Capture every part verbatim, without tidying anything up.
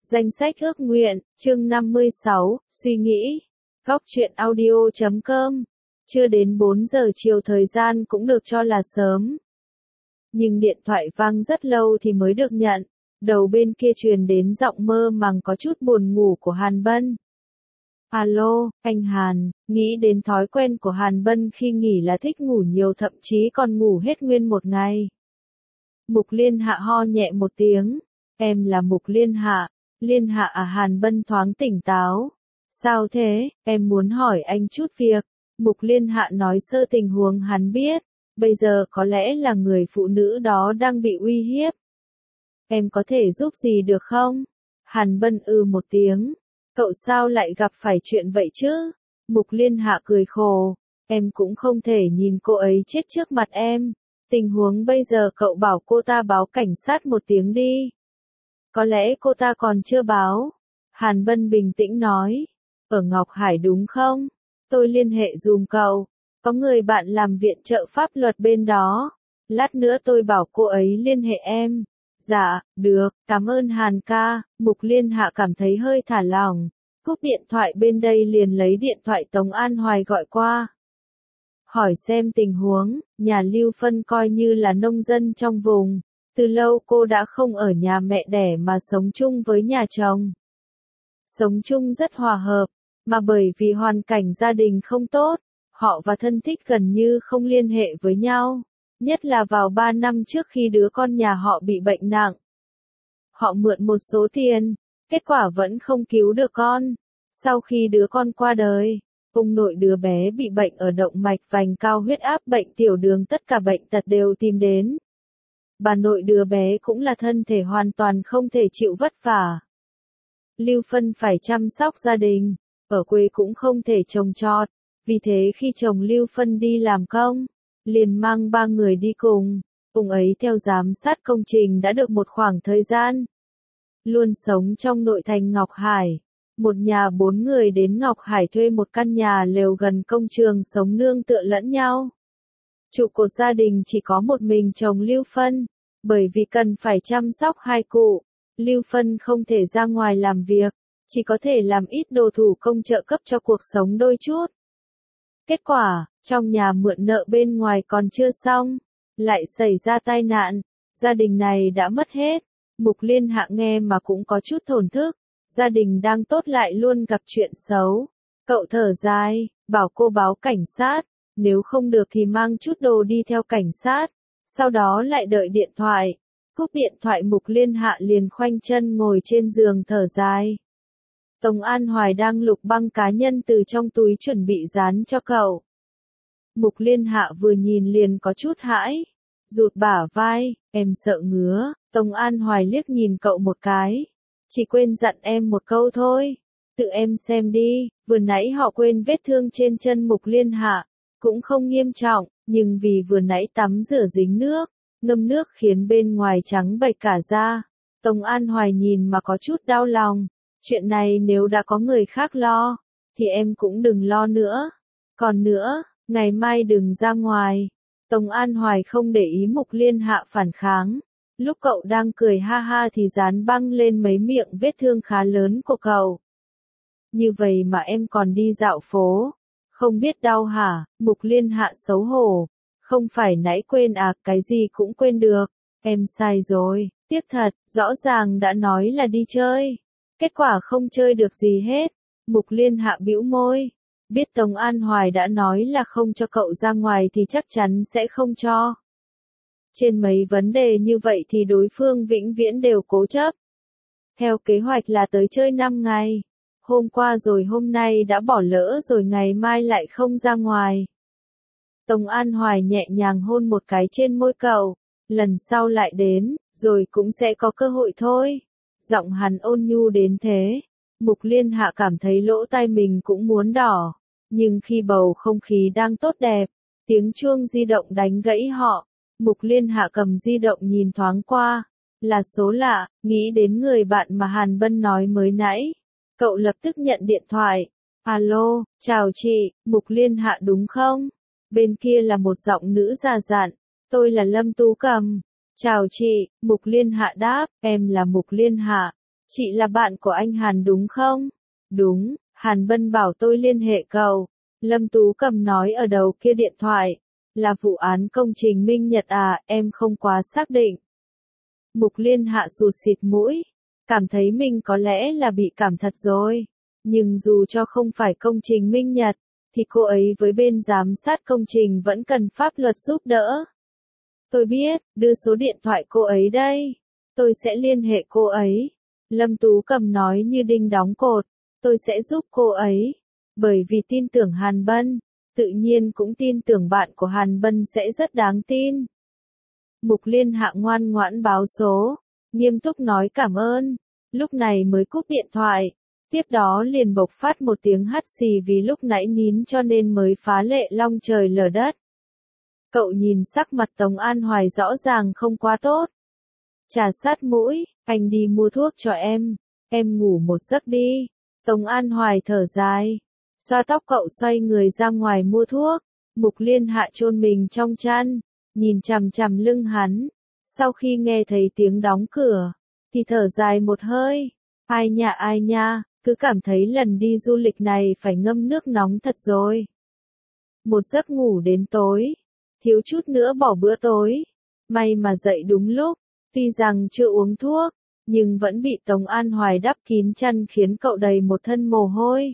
Danh sách ước nguyện, chương năm mươi sáu, suy nghĩ. Góc truyện audio chấm com. Chưa đến bốn giờ chiều, thời gian cũng được cho là sớm. Nhưng điện thoại vang rất lâu thì mới được nhận. Đầu bên kia truyền đến giọng mơ màng có chút buồn ngủ của Hàn Bân. Alo, anh Hàn, nghĩ đến thói quen của Hàn Bân khi nghỉ là thích ngủ nhiều, thậm chí còn ngủ hết nguyên một ngày. Mục Liên Hạ ho nhẹ một tiếng. Em là Mục Liên Hạ. Liên Hạ à? Hàn Bân thoáng tỉnh táo. Sao thế, em muốn hỏi anh chút việc. Mục Liên Hạ nói sơ tình huống hắn biết. Bây giờ có lẽ là người phụ nữ đó đang bị uy hiếp. Em có thể giúp gì được không? Hàn Bân ừ một tiếng. Cậu sao lại gặp phải chuyện vậy chứ? Mục Liên Hạ cười khổ. Em cũng không thể nhìn cô ấy chết trước mặt em. Tình huống bây giờ cậu bảo cô ta báo cảnh sát một tiếng đi. Có lẽ cô ta còn chưa báo. Hàn Bân bình tĩnh nói. Ở Ngọc Hải đúng không? Tôi liên hệ dùm cậu. Có người bạn làm viện trợ pháp luật bên đó. Lát nữa tôi bảo cô ấy liên hệ em. Dạ, được, cảm ơn Hàn ca. Mục Liên Hạ cảm thấy hơi thả lỏng. Cúp điện thoại bên đây liền lấy điện thoại Tống An Hoài gọi qua. Hỏi xem tình huống, nhà Lưu Phân coi như là nông dân trong vùng. Từ lâu cô đã không ở nhà mẹ đẻ mà sống chung với nhà chồng. Sống chung rất hòa hợp, mà bởi vì hoàn cảnh gia đình không tốt, họ và thân thích gần như không liên hệ với nhau. Nhất là vào ba năm trước khi đứa con nhà họ bị bệnh nặng. Họ mượn một số tiền, kết quả vẫn không cứu được con. Sau khi đứa con qua đời, ông nội đứa bé bị bệnh ở động mạch vành, cao huyết áp, bệnh tiểu đường, tất cả bệnh tật đều tìm đến. Bà nội đứa bé cũng là thân thể hoàn toàn không thể chịu vất vả. Lưu Phân phải chăm sóc gia đình, ở quê cũng không thể trồng trọt, vì thế khi chồng Lưu Phân đi làm công, liền mang ba người đi cùng. Ông ấy theo giám sát công trình đã được một khoảng thời gian. Luôn sống trong nội thành Ngọc Hải. Một nhà bốn người đến Ngọc Hải thuê một căn nhà lều gần công trường sống nương tựa lẫn nhau. Trụ cột gia đình chỉ có một mình chồng Lưu Phân. Bởi vì cần phải chăm sóc hai cụ, Lưu Phân không thể ra ngoài làm việc, chỉ có thể làm ít đồ thủ công trợ cấp cho cuộc sống đôi chút. Kết quả, trong nhà mượn nợ bên ngoài còn chưa xong, lại xảy ra tai nạn, gia đình này đã mất hết. Mục Liên Hạ nghe mà cũng có chút thổn thức, gia đình đang tốt lại luôn gặp chuyện xấu. Cậu thở dài, bảo cô báo cảnh sát, nếu không được thì mang chút đồ đi theo cảnh sát. Sau đó lại đợi điện thoại. Cúp điện thoại Mục Liên Hạ liền khoanh chân ngồi trên giường thở dài. Tống An Hoài đang lục băng cá nhân từ trong túi chuẩn bị dán cho cậu. Mục Liên Hạ vừa nhìn liền có chút hãi. Rụt bả vai, em sợ ngứa. Tống An Hoài liếc nhìn cậu một cái. Chỉ quên dặn em một câu thôi. Tự em xem đi, vừa nãy họ quên vết thương trên chân Mục Liên Hạ. Cũng không nghiêm trọng, nhưng vì vừa nãy tắm rửa dính nước, ngâm nước khiến bên ngoài trắng bệch cả da. Tống An Hoài nhìn mà có chút đau lòng. Chuyện này nếu đã có người khác lo, thì em cũng đừng lo nữa. Còn nữa, ngày mai đừng ra ngoài. Tống An Hoài không để ý Mục Liên Hạ phản kháng. Lúc cậu đang cười ha ha thì dán băng lên mấy miệng vết thương khá lớn của cậu. Như vậy mà em còn đi dạo phố. Không biết đau hả? Mục Liên Hạ xấu hổ. Không phải nãy quên à, cái gì cũng quên được. Em sai rồi, tiếc thật, rõ ràng đã nói là đi chơi. Kết quả không chơi được gì hết. Mục Liên Hạ bĩu môi. Biết Tống An Hoài đã nói là không cho cậu ra ngoài thì chắc chắn sẽ không cho. Trên mấy vấn đề như vậy thì đối phương vĩnh viễn đều cố chấp. Theo kế hoạch là tới chơi năm ngày. Hôm qua rồi hôm nay đã bỏ lỡ rồi, ngày mai lại không ra ngoài. Tống An Hoài nhẹ nhàng hôn một cái trên môi cậu. Lần sau lại đến, rồi cũng sẽ có cơ hội thôi. Giọng hắn ôn nhu đến thế. Mục Liên Hạ cảm thấy lỗ tai mình cũng muốn đỏ. Nhưng khi bầu không khí đang tốt đẹp, tiếng chuông di động đánh gãy họ. Mục Liên Hạ cầm di động nhìn thoáng qua. Là số lạ, nghĩ đến người bạn mà Hàn Bân nói mới nãy. Cậu lập tức nhận điện thoại. Alo, chào chị, Mục Liên Hạ đúng không? Bên kia là một giọng nữ già dặn. Tôi là Lâm Tú Cầm. Chào chị, Mục Liên Hạ đáp, em là Mục Liên Hạ. Chị là bạn của anh Hàn đúng không? Đúng, Hàn Bân bảo tôi liên hệ cậu. Lâm Tú Cầm nói ở đầu kia điện thoại. Là vụ án công trình Minh Nhật à, em không quá xác định. Mục Liên Hạ sụt xịt mũi. Cảm thấy mình có lẽ là bị cảm thật rồi. Nhưng dù cho không phải công trình Minh Nhật, thì cô ấy với bên giám sát công trình vẫn cần pháp luật giúp đỡ. Tôi biết, đưa số điện thoại cô ấy đây. Tôi sẽ liên hệ cô ấy. Lâm Tú Cầm nói như đinh đóng cột. Tôi sẽ giúp cô ấy. Bởi vì tin tưởng Hàn Bân, tự nhiên cũng tin tưởng bạn của Hàn Bân sẽ rất đáng tin. Mục Liên Hạ ngoan ngoãn báo số, nghiêm túc nói cảm ơn, lúc này mới cúp điện thoại, tiếp đó liền bộc phát một tiếng hắt xì vì lúc nãy nín cho nên mới phá lệ long trời lở đất. Cậu nhìn sắc mặt Tống An Hoài rõ ràng không quá tốt. Trà sát mũi, anh đi mua thuốc cho em, em ngủ một giấc đi. Tống An Hoài thở dài, xoa tóc cậu xoay người ra ngoài mua thuốc. Mục Liên Hạ chôn mình trong chăn, nhìn chằm chằm lưng hắn. Sau khi nghe thấy tiếng đóng cửa, thì thở dài một hơi. Ai nha ai nha, cứ cảm thấy lần đi du lịch này phải ngâm nước nóng thật rồi. Một giấc ngủ đến tối, thiếu chút nữa bỏ bữa tối. May mà dậy đúng lúc, tuy rằng chưa uống thuốc, nhưng vẫn bị Tống An Hoài đắp kín chăn khiến cậu đầy một thân mồ hôi.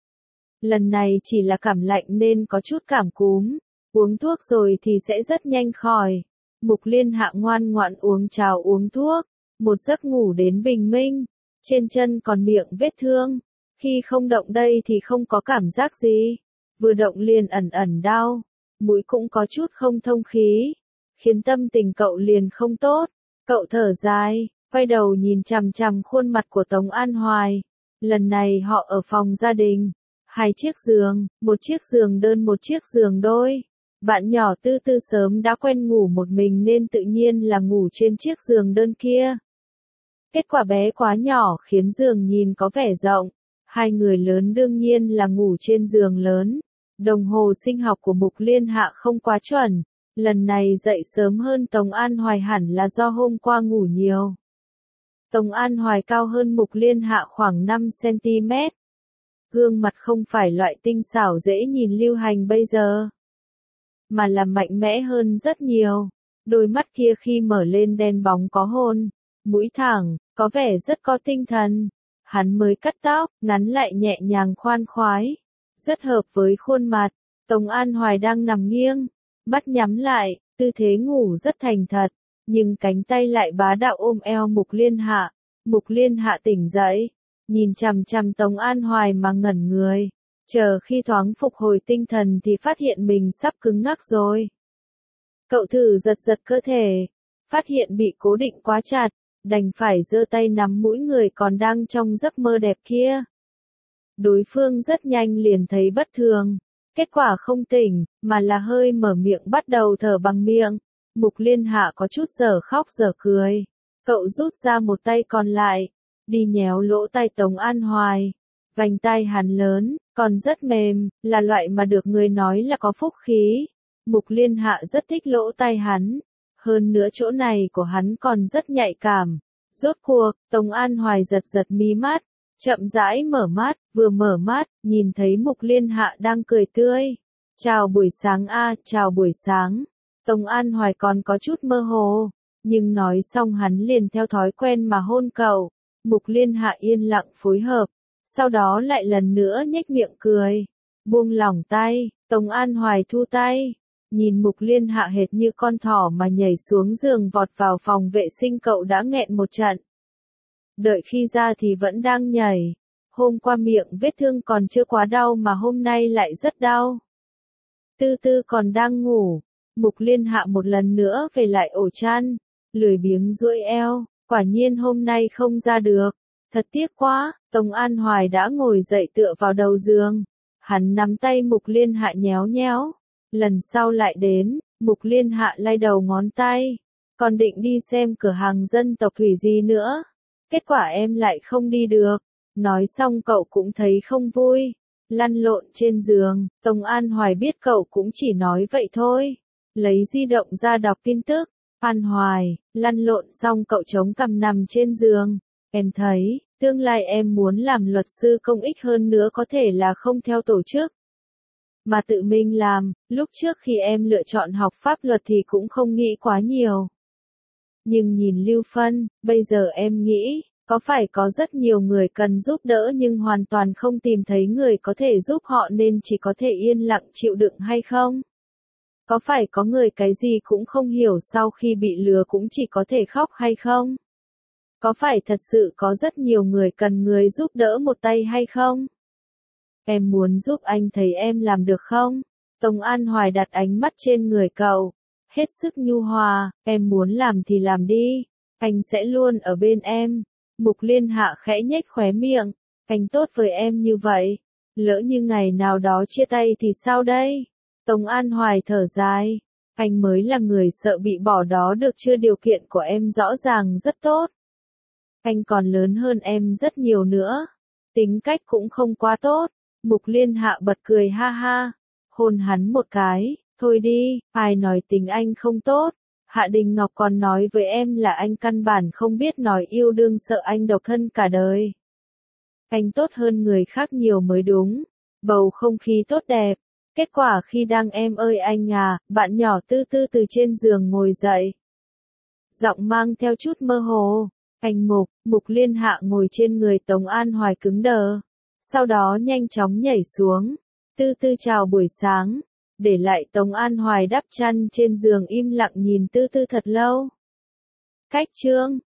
Lần này chỉ là cảm lạnh nên có chút cảm cúm, uống thuốc rồi thì sẽ rất nhanh khỏi. Mục Liên Hạ ngoan ngoãn uống cháo uống thuốc, một giấc ngủ đến bình minh, trên chân còn miệng vết thương, khi không động đây thì không có cảm giác gì, vừa động liền ẩn ẩn đau, mũi cũng có chút không thông khí, khiến tâm tình cậu liền không tốt. Cậu thở dài, quay đầu nhìn chằm chằm khuôn mặt của Tống An Hoài. Lần này họ ở phòng gia đình, hai chiếc giường, một chiếc giường đơn một chiếc giường đôi. Bạn nhỏ Tư Tư sớm đã quen ngủ một mình nên tự nhiên là ngủ trên chiếc giường đơn kia. Kết quả bé quá nhỏ khiến giường nhìn có vẻ rộng. Hai người lớn đương nhiên là ngủ trên giường lớn. Đồng hồ sinh học của Mục Liên Hạ không quá chuẩn. Lần này dậy sớm hơn Tống An Hoài hẳn là do hôm qua ngủ nhiều. Tống An Hoài cao hơn Mục Liên Hạ khoảng năm xăng-ti-mét. Gương mặt không phải loại tinh xảo dễ nhìn lưu hành bây giờ, mà là mạnh mẽ hơn rất nhiều. Đôi mắt kia khi mở lên đen bóng có hôn, mũi thẳng, có vẻ rất có tinh thần. Hắn mới cắt tóc, ngắn lại nhẹ nhàng khoan khoái, rất hợp với khuôn mặt. Tống An Hoài đang nằm nghiêng, mắt nhắm lại, tư thế ngủ rất thành thật, nhưng cánh tay lại bá đạo ôm eo Mục Liên Hạ. Mục Liên Hạ tỉnh dậy, nhìn chằm chằm Tống An Hoài mà ngẩn người, chờ khi thoáng phục hồi tinh thần thì phát hiện mình sắp cứng ngắc rồi. Cậu thử giật giật cơ thể, phát hiện bị cố định quá chặt, đành phải giơ tay nắm mũi người còn đang trong giấc mơ đẹp kia. Đối phương rất nhanh liền thấy bất thường, kết quả không tỉnh, mà là hơi mở miệng bắt đầu thở bằng miệng. Mục Liên Hạ có chút dở khóc dở cười, cậu rút ra một tay còn lại, đi nhéo lỗ tai Tống An Hoài. Vành tai hắn lớn, còn rất mềm, là loại mà được người nói là có phúc khí. Mục Liên Hạ rất thích lỗ tai hắn, hơn nữa chỗ này của hắn còn rất nhạy cảm. Rốt cuộc, Tống An Hoài giật giật mí mắt, chậm rãi mở mắt, vừa mở mắt, nhìn thấy Mục Liên Hạ đang cười tươi. Chào buổi sáng a, chào buổi sáng. Tống An Hoài còn có chút mơ hồ, nhưng nói xong hắn liền theo thói quen mà hôn cậu. Mục Liên Hạ yên lặng phối hợp, sau đó lại lần nữa nhếch miệng cười, buông lỏng tay. Tống An Hoài thu tay, nhìn Mục Liên Hạ hệt như con thỏ mà nhảy xuống giường vọt vào phòng vệ sinh. Cậu đã nghẹn một trận, đợi khi ra thì vẫn đang nhảy. Hôm qua miệng vết thương còn chưa quá đau mà hôm nay lại rất đau. Tư Tư còn đang ngủ, Mục Liên Hạ một lần nữa về lại ổ chăn, lười biếng duỗi eo, quả nhiên hôm nay không ra được. Thật tiếc quá. Tống An Hoài đã ngồi dậy tựa vào đầu giường, hắn nắm tay Mục Liên Hạ nhéo nhéo. Lần sau lại đến, Mục Liên Hạ lay đầu ngón tay, còn định đi xem cửa hàng dân tộc Thủy gì nữa, kết quả em lại không đi được. Nói xong cậu cũng thấy không vui, lăn lộn trên giường. Tống An Hoài biết cậu cũng chỉ nói vậy thôi, lấy di động ra đọc tin tức. An Hoài, lăn lộn xong cậu chống cằm nằm trên giường. Em thấy, Tương lai em muốn làm luật sư công ích hơn nữa có thể là không theo tổ chức, mà tự mình làm. Lúc trước khi em lựa chọn học pháp luật thì cũng không nghĩ quá nhiều. Nhưng nhìn Lưu Phân, bây giờ em nghĩ, có phải có rất nhiều người cần giúp đỡ nhưng hoàn toàn không tìm thấy người có thể giúp họ nên chỉ có thể yên lặng chịu đựng hay không? Có phải có người cái gì cũng không hiểu sau khi bị lừa cũng chỉ có thể khóc hay không? Có phải thật sự có rất nhiều người cần người giúp đỡ một tay hay không? Em muốn giúp anh thấy em làm được không? Tống An Hoài đặt ánh mắt trên người cậu, hết sức nhu hòa, em muốn làm thì làm đi, anh sẽ luôn ở bên em. Mục Liên Hạ khẽ nhếch khóe miệng, anh tốt với em như vậy, lỡ như ngày nào đó chia tay thì sao đây? Tống An Hoài thở dài, anh mới là người sợ bị bỏ đó được chưa, điều kiện của em rõ ràng rất tốt. Anh còn lớn hơn em rất nhiều nữa, tính cách cũng không quá tốt. Mục Liên Hạ bật cười ha ha, hôn hắn một cái, thôi đi, ai nói tính anh không tốt. Hạ Đình Ngọc còn nói với em là anh căn bản không biết nói yêu đương, sợ anh độc thân cả đời. Anh tốt hơn người khác nhiều mới đúng. Bầu không khí tốt đẹp. Kết quả khi đang em ơi anh à, bạn nhỏ Tư Tư từ trên giường ngồi dậy. Giọng mang theo chút mơ hồ. Anh Mục, Mục Liên Hạ ngồi trên người Tống An Hoài cứng đờ. Sau đó nhanh chóng nhảy xuống. Tư Tư chào buổi sáng. Để lại Tống An Hoài đắp chăn trên giường im lặng nhìn Tư Tư thật lâu. Cách chương